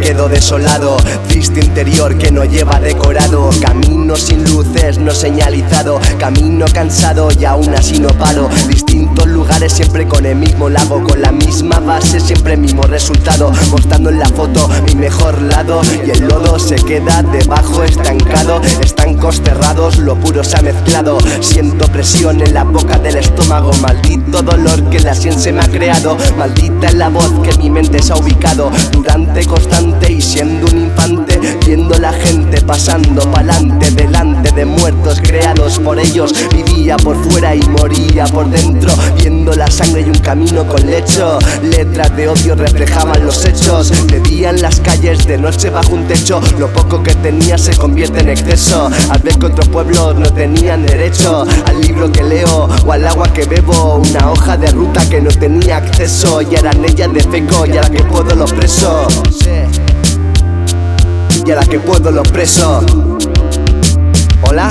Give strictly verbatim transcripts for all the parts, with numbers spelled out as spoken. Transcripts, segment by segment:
quedo desolado, triste interior que no lleva decorado. Camino sin luces, no señalizado, camino cansado y aún así no paro. Distintos lugares siempre con el mismo lago, con la misma base, siempre el mismo resultado. Mostrando en la foto mi mejor lado y el lodo se queda debajo estancado. Estancos cerrados, lo puro se ha mezclado. Siento presión en la boca del estómago, maldito dolor que la sien se me ha creado. Maldita es la voz que mi mente se ha ubicado. Durante, constante y siendo un infante, viendo la gente pasando pa'lante, delante de muertos creados por ellos. Vivía por fuera y moría por dentro, viendo la sangre y un camino con lecho. Letras de odio reflejaban los hechos. De día en las calles, de noche bajo un techo. Lo poco que tenía se convierte en exceso. Al ver que otros pueblos no tenían derecho al libro que leo o al agua que bebo. Una hoja de ruta que no tenía acceso, y eran ellas de feco, y a la que puedo los preso. Y a la que puedo los preso. ¿Hola?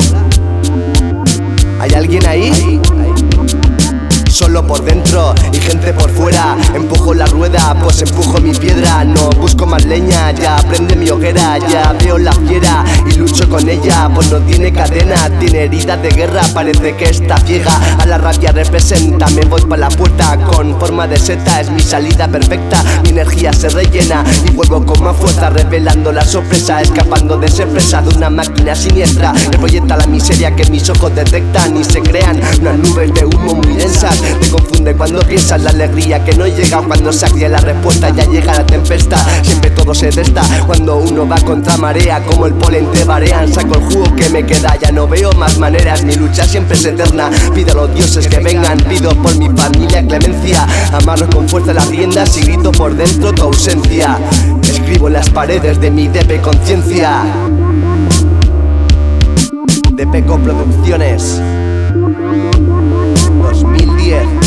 ¿Hay alguien ahí? Solo por dentro y gente por fuera. Empujo la rueda, pues empujo mi piedra. No busco más leña, ya prende mi hoguera. Ya veo la fiera y lucho con ella, pues no tiene cadena, tiene heridas de guerra, parece que está ciega. A la rabia representa, me voy pa' la puerta. Con forma de seta es mi salida perfecta. Mi energía se rellena y vuelvo con más fuerza, revelando la sorpresa, escapando de ser presa de una máquina siniestra que proyecta la miseria que mis ojos detectan. Y se crean unas nubes de humo muy densas. Te confunde cuando piensas la alegría que no llega. Cuando se acría la respuesta ya llega la tempestad. Siempre todo se testa cuando uno va contra marea. Como el polen te varean, saco el jugo que me queda. Ya no veo más maneras, mi lucha siempre es eterna. Pido a los dioses que vengan, pido por mi familia clemencia. Amarro con fuerza las riendas y grito por dentro tu ausencia. Escribo en las paredes de mi D P conciencia. D P Co Producciones dos mil diez.